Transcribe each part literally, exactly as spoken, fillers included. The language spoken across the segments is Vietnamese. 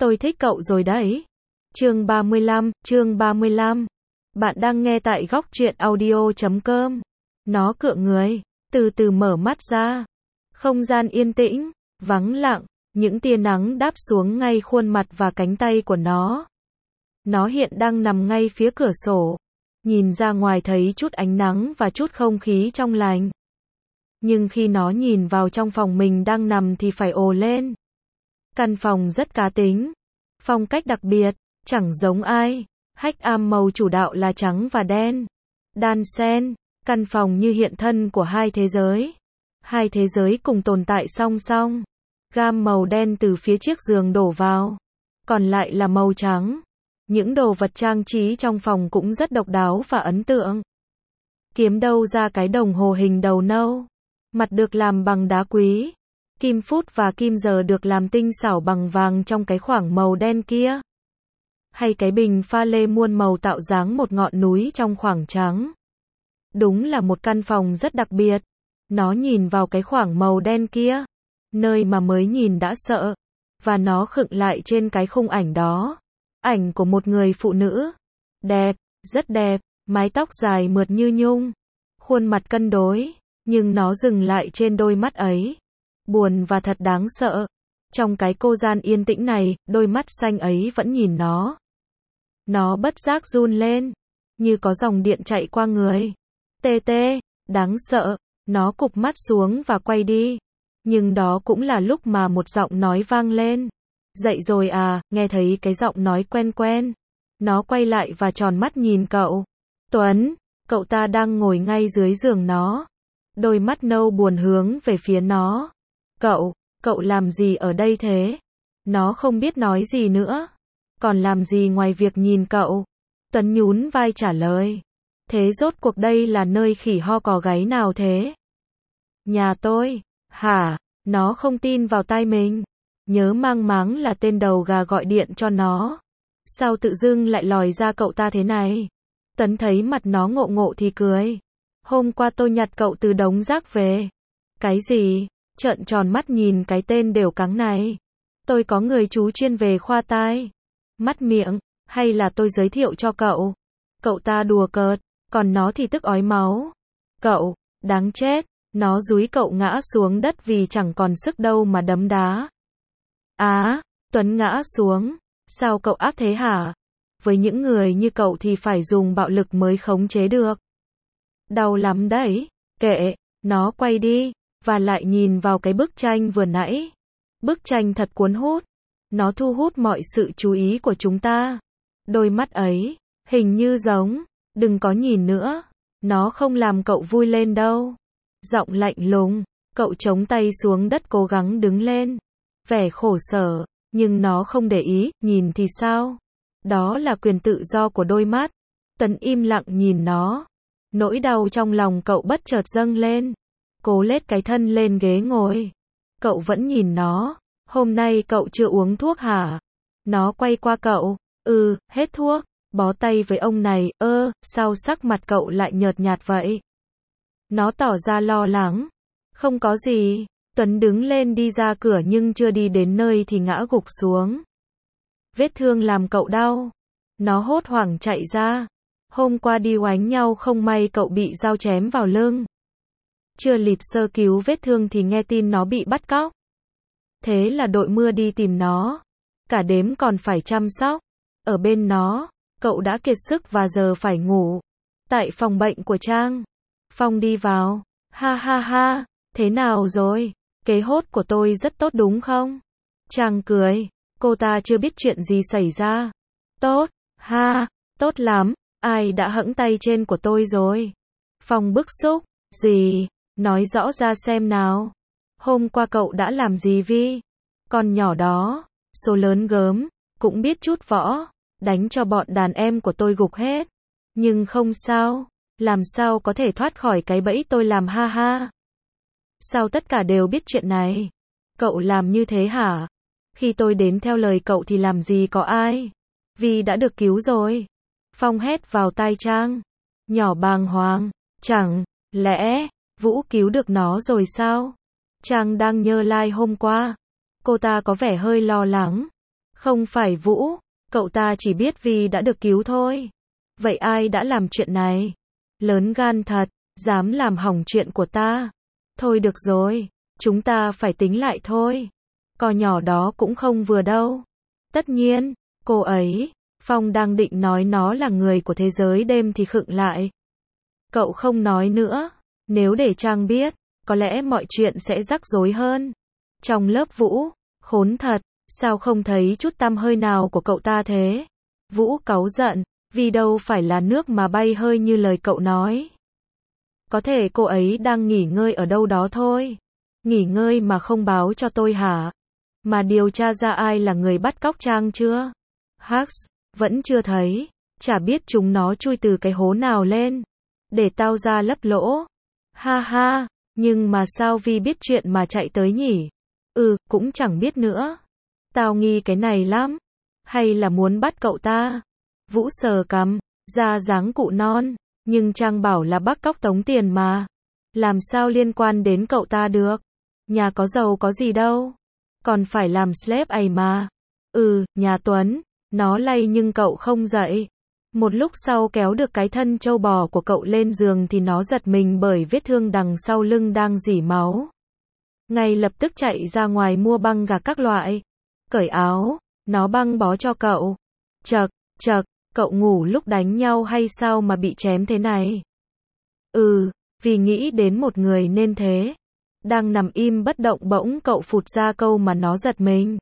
Tôi thích cậu rồi đấy. Chương ba mươi lăm, chương ba mươi lăm. Bạn đang nghe tại góc truyện audio chấm com. Nó cựa người, từ từ mở mắt ra. Không gian yên tĩnh, vắng lặng, những tia nắng đáp xuống ngay khuôn mặt và cánh tay của nó. Nó hiện đang nằm ngay phía cửa sổ. Nhìn ra ngoài thấy chút ánh nắng và chút không khí trong lành. Nhưng khi nó nhìn vào trong phòng mình đang nằm thì phải ồ lên. Căn phòng rất cá tính. Phong cách đặc biệt, chẳng giống ai. Hách am màu chủ đạo là trắng và đen. Đan xen, căn phòng như hiện thân của hai thế giới. Hai thế giới cùng tồn tại song song. Gam màu đen từ phía chiếc giường đổ vào. Còn lại là màu trắng. Những đồ vật trang trí trong phòng cũng rất độc đáo và ấn tượng. Kiếm đâu ra cái đồng hồ hình đầu nâu. Mặt được làm bằng đá quý. Kim phút và kim giờ được làm tinh xảo bằng vàng trong cái khoảng màu đen kia. Hay cái bình pha lê muôn màu tạo dáng một ngọn núi trong khoảng trắng. Đúng là một căn phòng rất đặc biệt. Nó nhìn vào cái khoảng màu đen kia. Nơi mà mới nhìn đã sợ. Và nó khựng lại trên cái khung ảnh đó. Ảnh của một người phụ nữ. Đẹp, rất đẹp, mái tóc dài mượt như nhung. Khuôn mặt cân đối, nhưng nó dừng lại trên đôi mắt ấy. Buồn và thật đáng sợ. Trong cái cô gian yên tĩnh này, đôi mắt xanh ấy vẫn nhìn nó. Nó bất giác run lên, như có dòng điện chạy qua người. Tê tê, đáng sợ, nó cụp mắt xuống và quay đi. Nhưng đó cũng là lúc mà một giọng nói vang lên. Dậy rồi à, nghe thấy cái giọng nói quen quen. Nó quay lại và tròn mắt nhìn cậu. Tuấn, cậu ta đang ngồi ngay dưới giường nó. Đôi mắt nâu buồn hướng về phía nó. Cậu, cậu làm gì ở đây thế? Nó không biết nói gì nữa. Còn làm gì ngoài việc nhìn cậu? Tuấn nhún vai trả lời. Thế rốt cuộc đây là nơi khỉ ho cò gáy nào thế? Nhà tôi. Hả? Nó không tin vào tai mình. Nhớ mang máng là tên đầu gà gọi điện cho nó. Sao tự dưng lại lòi ra cậu ta thế này? Tuấn thấy mặt nó ngộ ngộ thì cười. Hôm qua tôi nhặt cậu từ đống rác về. Cái gì? Trợn tròn mắt nhìn cái tên đều cắng này. Tôi có người chú chuyên về khoa tai. Mắt miệng, hay là tôi giới thiệu cho cậu? Cậu ta đùa cợt, còn nó thì tức ói máu. Cậu, đáng chết, nó dúi cậu ngã xuống đất vì chẳng còn sức đâu mà đấm đá. Á, Tuấn ngã xuống. Sao cậu ác thế hả? Với những người như cậu thì phải dùng bạo lực mới khống chế được. Đau lắm đấy. Kệ, nó quay đi, và lại nhìn vào cái bức tranh vừa nãy. Bức tranh thật cuốn hút. Nó thu hút mọi sự chú ý của chúng ta. Đôi mắt ấy, hình như giống. Đừng có nhìn nữa. Nó không làm cậu vui lên đâu. Giọng lạnh lùng. Cậu chống tay xuống đất cố gắng đứng lên. Vẻ khổ sở, nhưng nó không để ý, nhìn thì sao? Đó là quyền tự do của đôi mắt. Tuấn im lặng nhìn nó. Nỗi đau trong lòng cậu bất chợt dâng lên. Cố lết cái thân lên ghế ngồi. Cậu vẫn nhìn nó. Hôm nay cậu chưa uống thuốc hả? Nó quay qua cậu. Ừ, hết thuốc. Bó tay với ông này. Ơ, sao sắc mặt cậu lại nhợt nhạt vậy? Nó tỏ ra lo lắng. Không có gì. Tuấn đứng lên đi ra cửa nhưng chưa đi đến nơi thì ngã gục xuống. Vết thương làm cậu đau. Nó hốt hoảng chạy ra. Hôm qua đi oánh nhau không may cậu bị dao chém vào lưng. Chưa kịp sơ cứu vết thương thì nghe tin nó bị bắt cóc. Thế là đội mưa đi tìm nó. Cả đêm còn phải chăm sóc. Ở bên nó, cậu đã kiệt sức và giờ phải ngủ. Tại phòng bệnh của Trang. Phong đi vào. Ha ha ha, thế nào rồi? Kế hốt của tôi rất tốt đúng không? Trang cười. Cô ta chưa biết chuyện gì xảy ra. Tốt, ha, tốt lắm. Ai đã hẫng tay trên của tôi rồi? Phong bức xúc. Gì? Nói rõ ra xem nào. Hôm qua cậu đã làm gì Vi? Con nhỏ đó, số lớn gớm, cũng biết chút võ, đánh cho bọn đàn em của tôi gục hết. Nhưng không sao, làm sao có thể thoát khỏi cái bẫy tôi làm ha ha. Sao tất cả đều biết chuyện này? Cậu làm như thế hả? Khi tôi đến theo lời cậu thì làm gì có ai? Vi đã được cứu rồi. Phong hét vào tai Trang. Nhỏ bàng hoàng. Chẳng lẽ Vũ cứu được nó rồi sao? Trang đang nhớ lại hôm qua. Cô ta có vẻ hơi lo lắng. Không phải Vũ, cậu ta chỉ biết vì đã được cứu thôi. Vậy ai đã làm chuyện này? Lớn gan thật, dám làm hỏng chuyện của ta. Thôi được rồi, chúng ta phải tính lại thôi. Con nhỏ đó cũng không vừa đâu. Tất nhiên, cô ấy, Phong đang định nói nó là người của thế giới đêm thì khựng lại. Cậu không nói nữa, nếu để Trang biết, có lẽ mọi chuyện sẽ rắc rối hơn. Trong lớp Vũ, khốn thật, sao không thấy chút tăm hơi nào của cậu ta thế? Vũ cáu giận, vì đâu phải là nước mà bay hơi như lời cậu nói. Có thể cô ấy đang nghỉ ngơi ở đâu đó thôi. Nghỉ ngơi mà không báo cho tôi hả? Mà điều tra ra ai là người bắt cóc Trang chưa? Hux, vẫn chưa thấy, chả biết chúng nó chui từ cái hố nào lên. Để tao ra lấp lỗ. Ha ha, nhưng mà sao Vi biết chuyện mà chạy tới nhỉ? Ừ, cũng chẳng biết nữa. Tao nghi cái này lắm. Hay là muốn bắt cậu ta? Vũ sờ cằm, ra dáng cụ non. Nhưng Trang bảo là bắt cóc tống tiền mà. Làm sao liên quan đến cậu ta được? Nhà có giàu có gì đâu. Còn phải làm slave ấy mà. Ừ, nhà Tuấn. Nó lay nhưng cậu không dậy. Một lúc sau kéo được cái thân trâu bò của cậu lên giường thì nó giật mình bởi vết thương đằng sau lưng đang rỉ máu. Ngay lập tức chạy ra ngoài mua băng gạc các loại. Cởi áo, nó băng bó cho cậu. Chậc, chậc, cậu ngủ lúc đánh nhau hay sao mà bị chém thế này? Ừ, vì nghĩ đến một người nên thế. Đang nằm im bất động bỗng cậu phụt ra câu mà nó giật mình.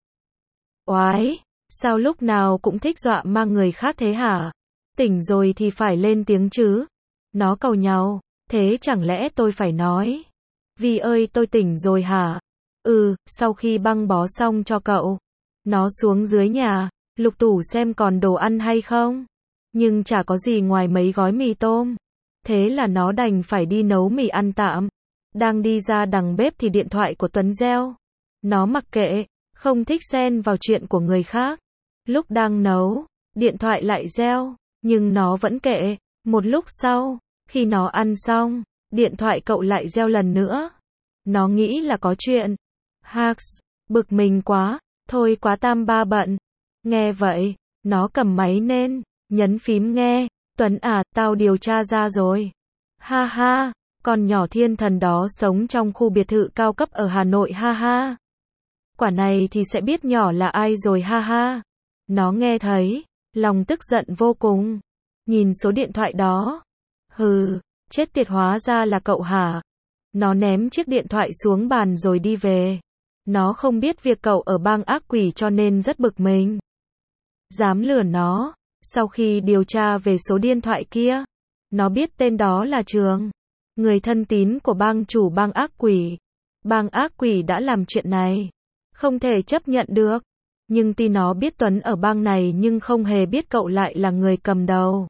Oái, sao lúc nào cũng thích dọa mang người khác thế hả? Tỉnh rồi thì phải lên tiếng chứ. Nó cầu nhau, thế chẳng lẽ tôi phải nói? Vi ơi tôi tỉnh rồi hả? Ừ, sau khi băng bó xong cho cậu. Nó xuống dưới nhà, lục tủ xem còn đồ ăn hay không. Nhưng chả có gì ngoài mấy gói mì tôm. Thế là nó đành phải đi nấu mì ăn tạm. Đang đi ra đằng bếp thì điện thoại của Tuấn reo. Nó mặc kệ, không thích xen vào chuyện của người khác. Lúc đang nấu, điện thoại lại reo. Nhưng nó vẫn kệ. Một lúc sau, khi nó ăn xong, điện thoại cậu lại reo lần nữa. Nó nghĩ là có chuyện. Hux, bực mình quá, thôi quá tam ba bận. Nghe vậy, nó cầm máy lên, nhấn phím nghe. Tuấn à, tao điều tra ra rồi. Ha ha, con nhỏ thiên thần đó sống trong khu biệt thự cao cấp ở Hà Nội ha ha. Quả này thì sẽ biết nhỏ là ai rồi ha ha. Nó nghe thấy, lòng tức giận vô cùng. Nhìn số điện thoại đó. Hừ, chết tiệt hóa ra là cậu hả? Nó ném chiếc điện thoại xuống bàn rồi đi về. Nó không biết việc cậu ở bang ác quỷ cho nên rất bực mình. Dám lừa nó. Sau khi điều tra về số điện thoại kia, nó biết tên đó là Trường, người thân tín của bang chủ bang ác quỷ. Bang ác quỷ đã làm chuyện này. Không thể chấp nhận được. Nhưng tuy nó biết Tuấn ở bang này nhưng không hề biết cậu lại là người cầm đầu.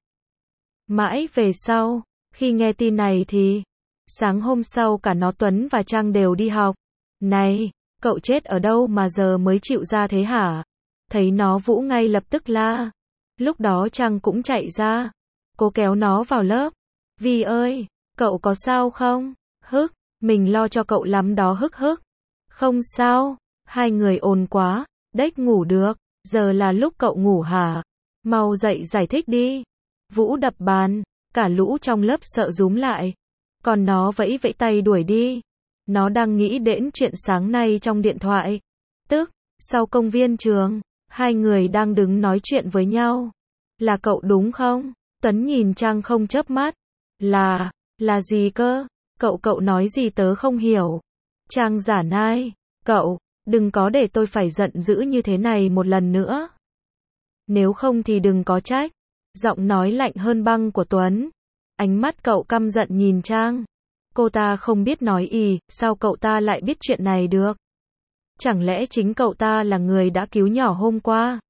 Mãi về sau, khi nghe tin này thì, sáng hôm sau cả nó Tuấn và Trang đều đi học. Này, cậu chết ở đâu mà giờ mới chịu ra thế hả? Thấy nó Vũ ngay lập tức la. Lúc đó Trang cũng chạy ra. Cô kéo nó vào lớp. Vi ơi, cậu có sao không? Hức, mình lo cho cậu lắm đó hức hức. Không sao, hai người ồn quá, đếch ngủ được, giờ là lúc cậu ngủ hả? Mau dậy giải thích đi. Vũ đập bàn, cả lũ trong lớp sợ rúm lại. Còn nó vẫy vẫy tay đuổi đi. Nó đang nghĩ đến chuyện sáng nay trong điện thoại. Tức, sau công viên trường, hai người đang đứng nói chuyện với nhau. Là cậu đúng không? Tuấn nhìn Trang không chớp mắt. Là, là gì cơ? Cậu cậu nói gì tớ không hiểu. Trang giả nai. Cậu, đừng có để tôi phải giận dữ như thế này một lần nữa. Nếu không thì đừng có trách. Giọng nói lạnh hơn băng của Tuấn. Ánh mắt cậu căm giận nhìn Trang. Cô ta không biết nói ý, sao cậu ta lại biết chuyện này được? Chẳng lẽ chính cậu ta là người đã cứu nhỏ hôm qua?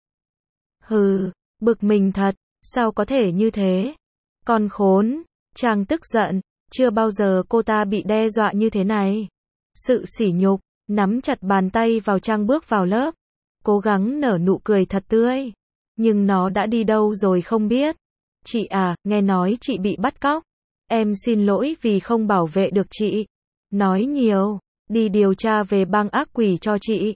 Hừ, bực mình thật, sao có thể như thế? Con khốn, Trang tức giận, chưa bao giờ cô ta bị đe dọa như thế này. Sự sỉ nhục, nắm chặt bàn tay vào Trang bước vào lớp. Cố gắng nở nụ cười thật tươi. Nhưng nó đã đi đâu rồi không biết. Chị à, nghe nói chị bị bắt cóc. Em xin lỗi vì không bảo vệ được chị. Nói nhiều, đi điều tra về bang ác quỷ cho chị.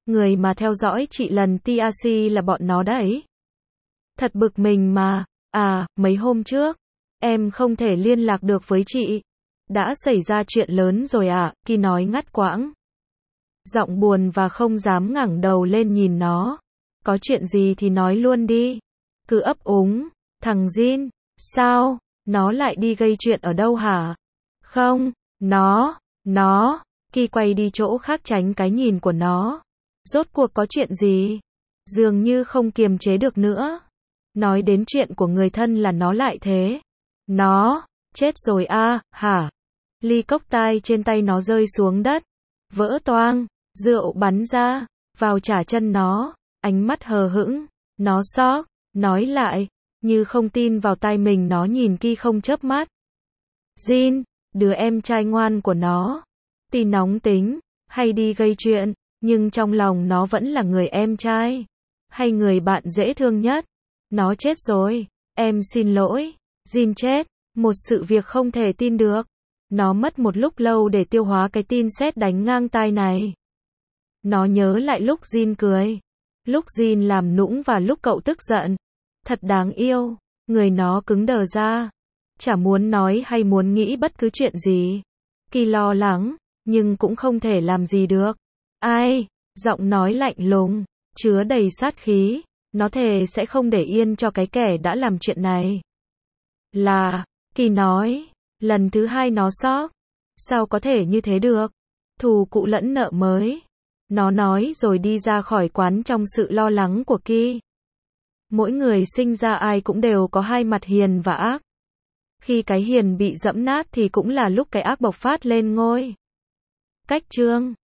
Người mà theo dõi chị lần tê rờ xê là bọn nó đấy. Thật bực mình mà. À, mấy hôm trước, em không thể liên lạc được với chị. Đã xảy ra chuyện lớn rồi à, Ki nói ngắt quãng. Giọng buồn và không dám ngẩng đầu lên nhìn nó. Có chuyện gì thì nói luôn đi. Cứ ấp úng. Thằng Jin, sao? Nó lại đi gây chuyện ở đâu hả? Không, nó, nó. Ki quay đi chỗ khác tránh cái nhìn của nó. Rốt cuộc có chuyện gì? Dường như không kiềm chế được nữa. Nói đến chuyện của người thân là nó lại thế. Nó, chết rồi à, hả? Ly cốc tai trên tay nó rơi xuống đất. Vỡ toang, rượu bắn ra, vào trả chân nó, ánh mắt hờ hững. Nó sốc, nói lại, như không tin vào tai mình. Nó nhìn Ki không chớp mắt. Jin, đứa em trai ngoan của nó. Tuy nóng tính, hay đi gây chuyện, nhưng trong lòng nó vẫn là người em trai. Hay người bạn dễ thương nhất. Nó chết rồi. Em xin lỗi. Jin chết. Một sự việc không thể tin được. Nó mất một lúc lâu để tiêu hóa cái tin sét đánh ngang tai này. Nó nhớ lại lúc Jin cười. Lúc Jin làm nũng và lúc cậu tức giận. Thật đáng yêu. Người nó cứng đờ ra. Chả muốn nói hay muốn nghĩ bất cứ chuyện gì. Ki lo lắng, nhưng cũng không thể làm gì được. Ai? Giọng nói lạnh lùng, chứa đầy sát khí. Nó thề sẽ không để yên cho cái kẻ đã làm chuyện này. Là, Ki nói. Lần thứ hai nó sốc. Sao có thể như thế được? Thù cũ lẫn nợ mới. Nó nói rồi đi ra khỏi quán trong sự lo lắng của Ki. Mỗi người sinh ra ai cũng đều có hai mặt hiền và ác. Khi cái hiền bị dẫm nát thì cũng là lúc cái ác bộc phát lên ngôi. Cách chương